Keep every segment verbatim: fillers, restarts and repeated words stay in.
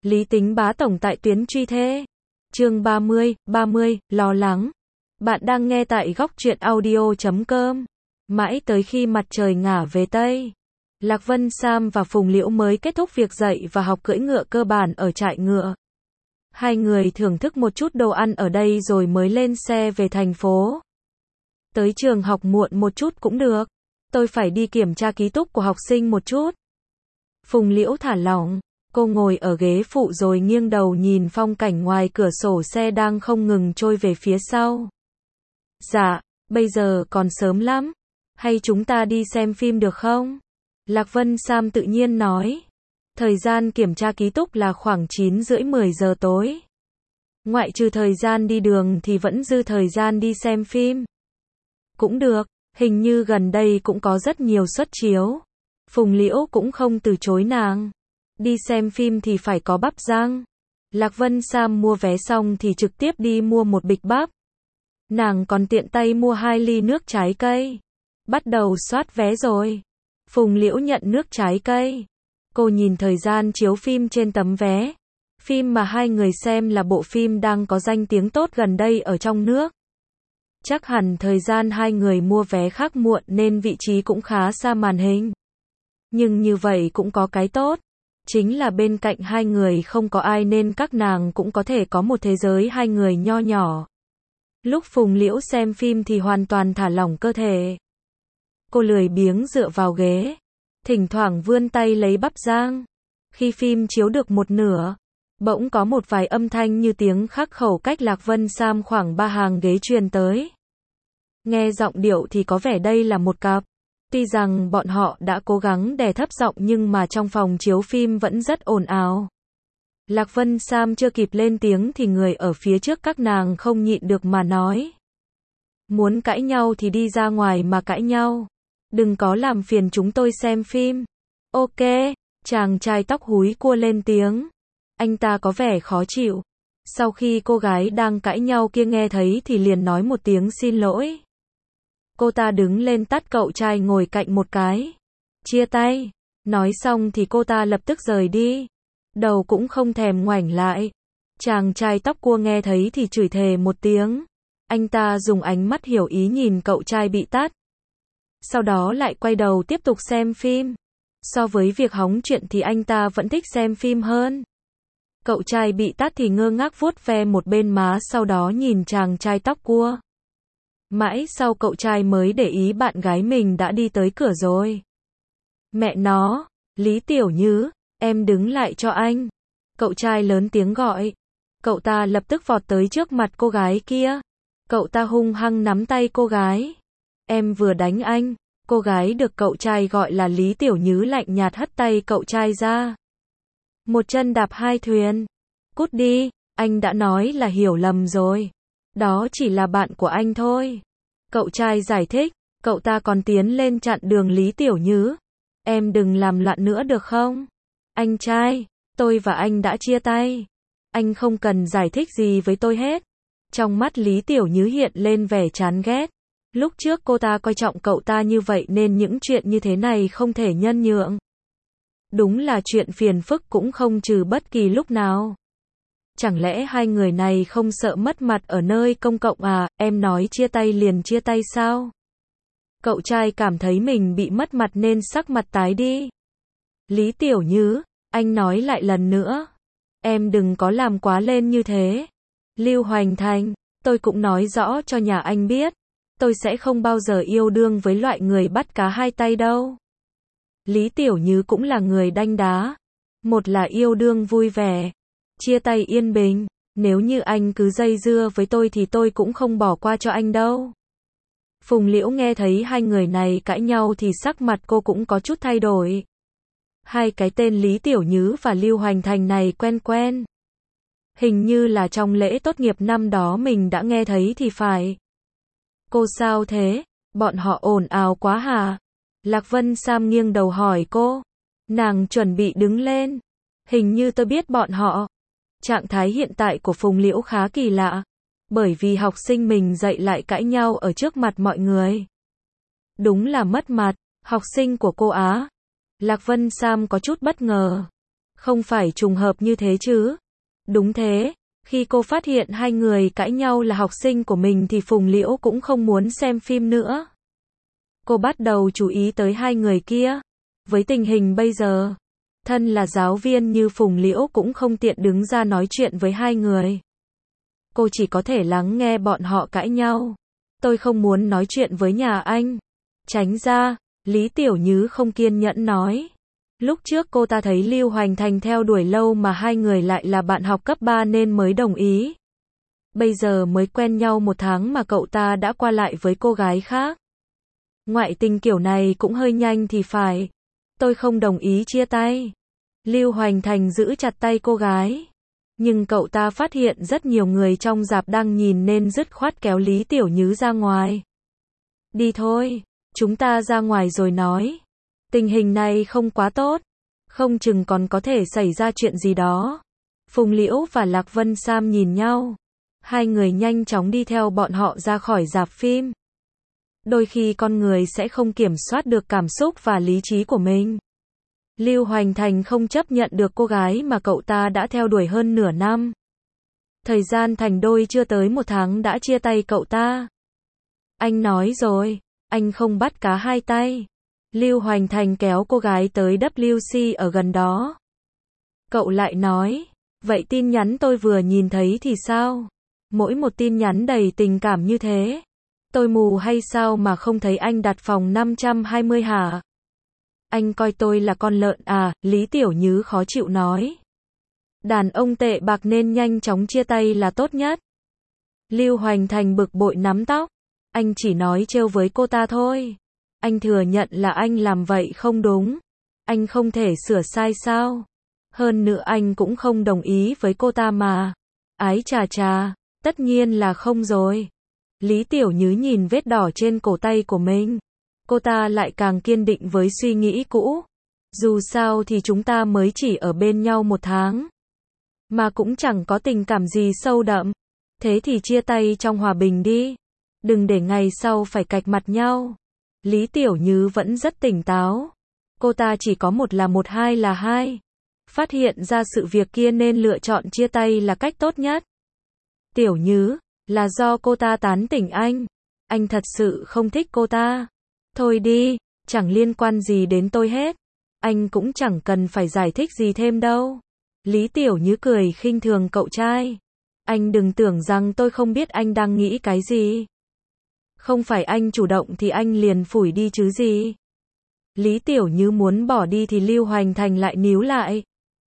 Lý Tính bá tổng tại tuyến truy thê. Chương ba mươi, ba mươi, lo lắng. Bạn đang nghe tại góc truyện audio chấm com. Mãi tới khi mặt trời ngả về Tây, Lạc Vân Sam và Phùng Liễu mới kết thúc việc dạy và học cưỡi ngựa cơ bản ở trại ngựa. Hai người thưởng thức một chút đồ ăn ở đây rồi mới lên xe về thành phố. Tới trường học muộn một chút cũng được. Tôi phải đi kiểm tra ký túc của học sinh một chút. Phùng Liễu thả lỏng. Cô ngồi ở ghế phụ rồi nghiêng đầu nhìn phong cảnh ngoài cửa sổ xe đang không ngừng trôi về phía sau. Dạ, bây giờ còn sớm lắm. Hay chúng ta đi xem phim được không? Lạc Vân Sam tự nhiên nói. Thời gian kiểm tra ký túc là khoảng chín rưỡi mười giờ tối. Ngoại trừ thời gian đi đường thì vẫn dư thời gian đi xem phim. Cũng được, hình như gần đây cũng có rất nhiều suất chiếu. Phùng Liễu cũng không từ chối nàng. Đi xem phim thì phải có bắp rang. Lạc Vân Sam mua vé xong thì trực tiếp đi mua một bịch bắp. Nàng còn tiện tay mua hai ly nước trái cây. Bắt đầu soát vé rồi. Phùng Liễu nhận nước trái cây. Cô nhìn thời gian chiếu phim trên tấm vé. Phim mà hai người xem là bộ phim đang có danh tiếng tốt gần đây ở trong nước. Chắc hẳn thời gian hai người mua vé khác muộn nên vị trí cũng khá xa màn hình. Nhưng như vậy cũng có cái tốt. Chính là bên cạnh hai người không có ai nên các nàng cũng có thể có một thế giới hai người nho nhỏ. Lúc Phùng Liễu xem phim thì hoàn toàn thả lỏng cơ thể. Cô lười biếng dựa vào ghế. Thỉnh thoảng vươn tay lấy bắp rang. Khi phim chiếu được một nửa, bỗng có một vài âm thanh như tiếng khắc khẩu cách Lạc Vân Sam khoảng ba hàng ghế truyền tới. Nghe giọng điệu thì có vẻ đây là một cặp. Tuy rằng bọn họ đã cố gắng đè thấp giọng nhưng mà trong phòng chiếu phim vẫn rất ồn ào. Lạc Vân Sam chưa kịp lên tiếng thì người ở phía trước các nàng không nhịn được mà nói. Muốn cãi nhau thì đi ra ngoài mà cãi nhau. Đừng có làm phiền chúng tôi xem phim. Ok, chàng trai tóc húi cua lên tiếng. Anh ta có vẻ khó chịu. Sau khi cô gái đang cãi nhau kia nghe thấy thì liền nói một tiếng xin lỗi. Cô ta đứng lên tát cậu trai ngồi cạnh một cái. Chia tay. Nói xong thì cô ta lập tức rời đi. Đầu cũng không thèm ngoảnh lại. Chàng trai tóc cua nghe thấy thì chửi thề một tiếng. Anh ta dùng ánh mắt hiểu ý nhìn cậu trai bị tát. Sau đó lại quay đầu tiếp tục xem phim. So với việc hóng chuyện thì anh ta vẫn thích xem phim hơn. Cậu trai bị tát thì ngơ ngác vuốt ve một bên má sau đó nhìn chàng trai tóc cua. Mãi sau cậu trai mới để ý bạn gái mình đã đi tới cửa rồi. Mẹ nó, Lý Tiểu Nhứ, em đứng lại cho anh. Cậu trai lớn tiếng gọi. Cậu ta lập tức vọt tới trước mặt cô gái kia. Cậu ta hung hăng nắm tay cô gái. Em vừa đánh anh. Cô gái được cậu trai gọi là Lý Tiểu Nhứ lạnh nhạt hất tay cậu trai ra. Một chân đạp hai thuyền. Cút đi, anh đã nói là hiểu lầm rồi. Đó chỉ là bạn của anh thôi. Cậu trai giải thích, cậu ta còn tiến lên chặn đường Lý Tiểu Nhứ. Em đừng làm loạn nữa được không? Anh trai, tôi và anh đã chia tay. Anh không cần giải thích gì với tôi hết. Trong mắt Lý Tiểu Nhứ hiện lên vẻ chán ghét. Lúc trước cô ta coi trọng cậu ta như vậy nên những chuyện như thế này không thể nhân nhượng. Đúng là chuyện phiền phức cũng không trừ bất kỳ lúc nào. Chẳng lẽ hai người này không sợ mất mặt ở nơi công cộng à, em nói chia tay liền chia tay sao? Cậu trai cảm thấy mình bị mất mặt nên sắc mặt tái đi. Lý Tiểu Nhứ, anh nói lại lần nữa. Em đừng có làm quá lên như thế. Lưu Hoành Thành, tôi cũng nói rõ cho nhà anh biết. Tôi sẽ không bao giờ yêu đương với loại người bắt cá hai tay đâu. Lý Tiểu Nhứ cũng là người đanh đá. Một là yêu đương vui vẻ. Chia tay yên bình, nếu như anh cứ dây dưa với tôi thì tôi cũng không bỏ qua cho anh đâu. Phùng Liễu nghe thấy hai người này cãi nhau thì sắc mặt cô cũng có chút thay đổi. Hai cái tên Lý Tiểu Nhứ và Lưu Hoành Thành này quen quen. Hình như là trong lễ tốt nghiệp năm đó mình đã nghe thấy thì phải. Cô sao thế? Bọn họ ồn ào quá hả? Lạc Vân Sam nghiêng đầu hỏi cô. Nàng chuẩn bị đứng lên. Hình như tôi biết bọn họ. Trạng thái hiện tại của Phùng Liễu khá kỳ lạ. Bởi vì học sinh mình dạy lại cãi nhau ở trước mặt mọi người. Đúng là mất mặt. Học sinh của cô Á. Lạc Vân Sam có chút bất ngờ. Không phải trùng hợp như thế chứ? Đúng thế, khi cô phát hiện hai người cãi nhau là học sinh của mình thì Phùng Liễu cũng không muốn xem phim nữa. Cô bắt đầu chú ý tới hai người kia. Với tình hình bây giờ, thân là giáo viên như Phùng Liễu cũng không tiện đứng ra nói chuyện với hai người. Cô chỉ có thể lắng nghe bọn họ cãi nhau. Tôi không muốn nói chuyện với nhà anh. Tránh ra, Lý Tiểu Nhứ không kiên nhẫn nói. Lúc trước cô ta thấy Lưu Hoành Thành theo đuổi lâu mà hai người lại là bạn học cấp ba nên mới đồng ý. Bây giờ mới quen nhau một tháng mà cậu ta đã qua lại với cô gái khác. Ngoại tình kiểu này cũng hơi nhanh thì phải. Tôi không đồng ý chia tay. Lưu Hoành Thành giữ chặt tay cô gái. Nhưng cậu ta phát hiện rất nhiều người trong rạp đang nhìn nên dứt khoát kéo Lý Tiểu Nhứ ra ngoài. Đi thôi, chúng ta ra ngoài rồi nói. Tình hình này không quá tốt. Không chừng còn có thể xảy ra chuyện gì đó. Phùng Liễu và Lạc Vân Sam nhìn nhau. Hai người nhanh chóng đi theo bọn họ ra khỏi rạp phim. Đôi khi con người sẽ không kiểm soát được cảm xúc và lý trí của mình. Lưu Hoành Thành không chấp nhận được cô gái mà cậu ta đã theo đuổi hơn nửa năm. Thời gian thành đôi chưa tới một tháng đã chia tay cậu ta. Anh nói rồi, anh không bắt cá hai tay. Lưu Hoành Thành kéo cô gái tới W C ở gần đó. Cậu lại nói, vậy tin nhắn tôi vừa nhìn thấy thì sao? Mỗi một tin nhắn đầy tình cảm như thế. Tôi mù hay sao mà không thấy anh đặt phòng năm trăm hai mươi hả? Anh coi tôi là con lợn à? Lý Tiểu Nhứ khó chịu nói. Đàn ông tệ bạc nên nhanh chóng chia tay là tốt nhất. Lưu Hoành Thành bực bội nắm tóc. Anh chỉ nói trêu với cô ta thôi. Anh thừa nhận là anh làm vậy không đúng. Anh không thể sửa sai sao? Hơn nữa anh cũng không đồng ý với cô ta mà. Ái chà chà, tất nhiên là không rồi. Lý Tiểu Nhứ nhìn vết đỏ trên cổ tay của mình. Cô ta lại càng kiên định với suy nghĩ cũ. Dù sao thì chúng ta mới chỉ ở bên nhau một tháng. Mà cũng chẳng có tình cảm gì sâu đậm. Thế thì chia tay trong hòa bình đi. Đừng để ngày sau phải cạch mặt nhau. Lý Tiểu Nhứ vẫn rất tỉnh táo. Cô ta chỉ có một là một, hai là hai. Phát hiện ra sự việc kia nên lựa chọn chia tay là cách tốt nhất. Tiểu Nhứ, là do cô ta tán tỉnh anh. Anh thật sự không thích cô ta. Thôi đi, chẳng liên quan gì đến tôi hết. Anh cũng chẳng cần phải giải thích gì thêm đâu. Lý Tiểu Nhứ cười khinh thường cậu trai. Anh đừng tưởng rằng tôi không biết anh đang nghĩ cái gì. Không phải anh chủ động thì anh liền phủi đi chứ gì. Lý Tiểu Nhứ muốn bỏ đi thì Lưu Hoành Thành lại níu lại.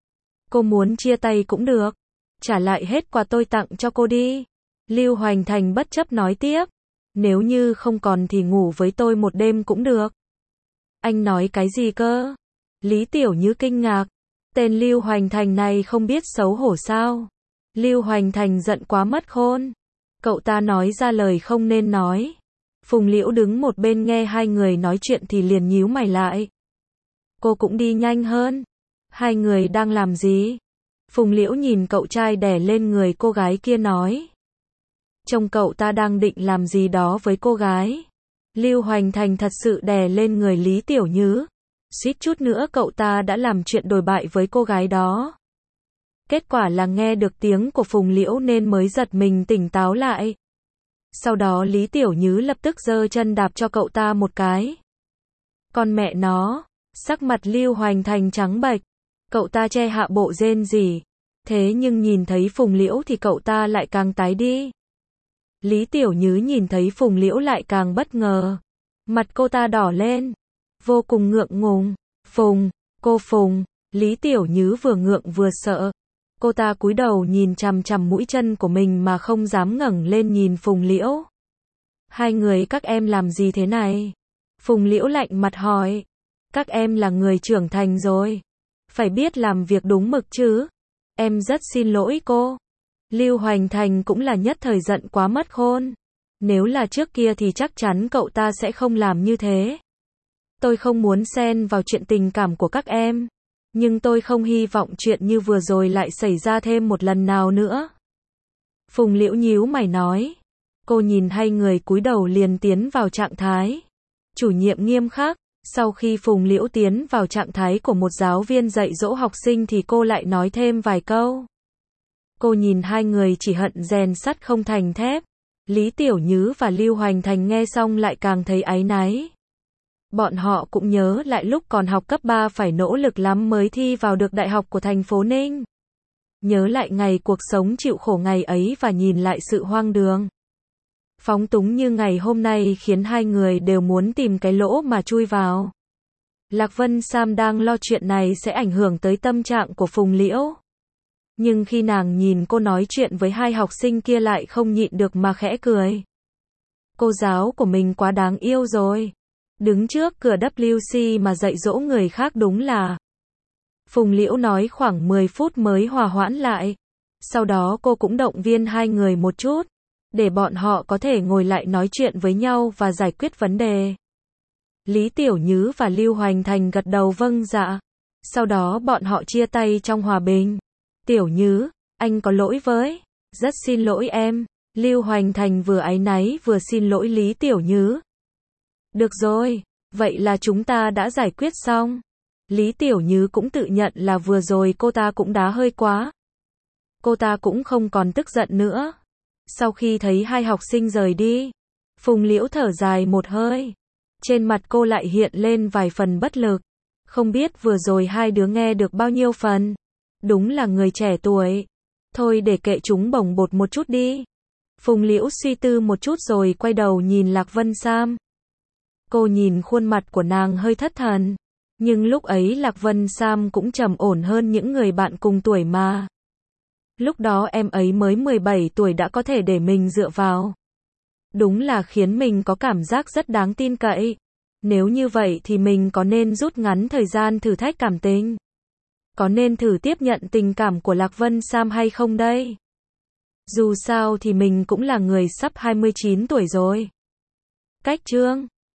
Cô muốn chia tay cũng được. Trả lại hết quà tôi tặng cho cô đi. Lưu Hoành Thành bất chấp nói tiếp. Nếu như không còn thì ngủ với tôi một đêm cũng được. Anh nói cái gì cơ? Lý Tiểu Nhứ kinh ngạc. Tên Lưu Hoành Thành này không biết xấu hổ sao? Lưu Hoành Thành giận quá mất khôn. Cậu ta nói ra lời không nên nói. Phùng Liễu đứng một bên nghe hai người nói chuyện thì liền nhíu mày lại. Cô cũng đi nhanh hơn. Hai người đang làm gì? Phùng Liễu nhìn cậu trai đè lên người cô gái kia nói. Trông cậu ta đang định làm gì đó với cô gái. Lưu Hoành Thành thật sự đè lên người Lý Tiểu Nhứ. Suýt chút nữa cậu ta đã làm chuyện đồi bại với cô gái đó. Kết quả là nghe được tiếng của Phùng Liễu nên mới giật mình tỉnh táo lại. Sau đó Lý Tiểu Nhứ lập tức giơ chân đạp cho cậu ta một cái. Con mẹ nó, sắc mặt Lưu Hoành Thành trắng bệch. Cậu ta che hạ bộ rên rỉ. Thế nhưng nhìn thấy Phùng Liễu thì cậu ta lại càng tái đi. Lý Tiểu Nhứ nhìn thấy Phùng Liễu lại càng bất ngờ. Mặt cô ta đỏ lên. Vô cùng ngượng ngùng. Phùng, cô Phùng. Lý Tiểu Nhứ vừa ngượng vừa sợ. Cô ta cúi đầu nhìn chằm chằm mũi chân của mình mà không dám ngẩng lên nhìn Phùng Liễu. Hai người các em làm gì thế này? Phùng Liễu lạnh mặt hỏi. Các em là người trưởng thành rồi. Phải biết làm việc đúng mực chứ. Em rất xin lỗi cô. Lưu Hoành Thành cũng là nhất thời giận quá mất khôn. Nếu là trước kia thì chắc chắn cậu ta sẽ không làm như thế. Tôi không muốn xen vào chuyện tình cảm của các em. Nhưng tôi không hy vọng chuyện như vừa rồi lại xảy ra thêm một lần nào nữa. Phùng Liễu nhíu mày nói. Cô nhìn hai người cúi đầu liền tiến vào trạng thái. Chủ nhiệm nghiêm khắc. Sau khi Phùng Liễu tiến vào trạng thái của một giáo viên dạy dỗ học sinh thì cô lại nói thêm vài câu. Cô nhìn hai người chỉ hận rèn sắt không thành thép. Lý Tiểu Nhứ và Lưu Hoành Thành nghe xong lại càng thấy áy náy. Bọn họ cũng nhớ lại lúc còn học cấp ba phải nỗ lực lắm mới thi vào được đại học của thành phố Ninh. Nhớ lại ngày cuộc sống chịu khổ ngày ấy và nhìn lại sự hoang đường, phóng túng như ngày hôm nay khiến hai người đều muốn tìm cái lỗ mà chui vào. Lạc Vân Sam đang lo chuyện này sẽ ảnh hưởng tới tâm trạng của Phùng Liễu. Nhưng khi nàng nhìn cô nói chuyện với hai học sinh kia lại không nhịn được mà khẽ cười. Cô giáo của mình quá đáng yêu rồi. Đứng trước cửa W C mà dạy dỗ người khác đúng là. Phùng Liễu nói khoảng mười phút mới hòa hoãn lại. Sau đó cô cũng động viên hai người một chút, để bọn họ có thể ngồi lại nói chuyện với nhau và giải quyết vấn đề. Lý Tiểu Nhứ và Lưu Hoành Thành gật đầu vâng dạ. Sau đó bọn họ chia tay trong hòa bình. Tiểu Nhứ, anh có lỗi với. Rất xin lỗi em. Lưu Hoành Thành vừa áy náy vừa xin lỗi Lý Tiểu Nhứ. Được rồi, vậy là chúng ta đã giải quyết xong. Lý Tiểu Nhứ cũng tự nhận là vừa rồi cô ta cũng đá hơi quá. Cô ta cũng không còn tức giận nữa. Sau khi thấy hai học sinh rời đi, Phùng Liễu thở dài một hơi. Trên mặt cô lại hiện lên vài phần bất lực. Không biết vừa rồi hai đứa nghe được bao nhiêu phần. Đúng là người trẻ tuổi. Thôi để kệ chúng bồng bột một chút đi. Phùng Liễu suy tư một chút rồi quay đầu nhìn Lạc Vân Sam. Cô nhìn khuôn mặt của nàng hơi thất thần. Nhưng lúc ấy Lạc Vân Sam cũng trầm ổn hơn những người bạn cùng tuổi mà. Lúc đó em ấy mới mười bảy tuổi đã có thể để mình dựa vào. Đúng là khiến mình có cảm giác rất đáng tin cậy. Nếu như vậy thì mình có nên rút ngắn thời gian thử thách cảm tình? Có nên thử tiếp nhận tình cảm của Lạc Vân Sam hay không đây? Dù sao thì mình cũng là người sắp hai mươi chín tuổi rồi. Cách chương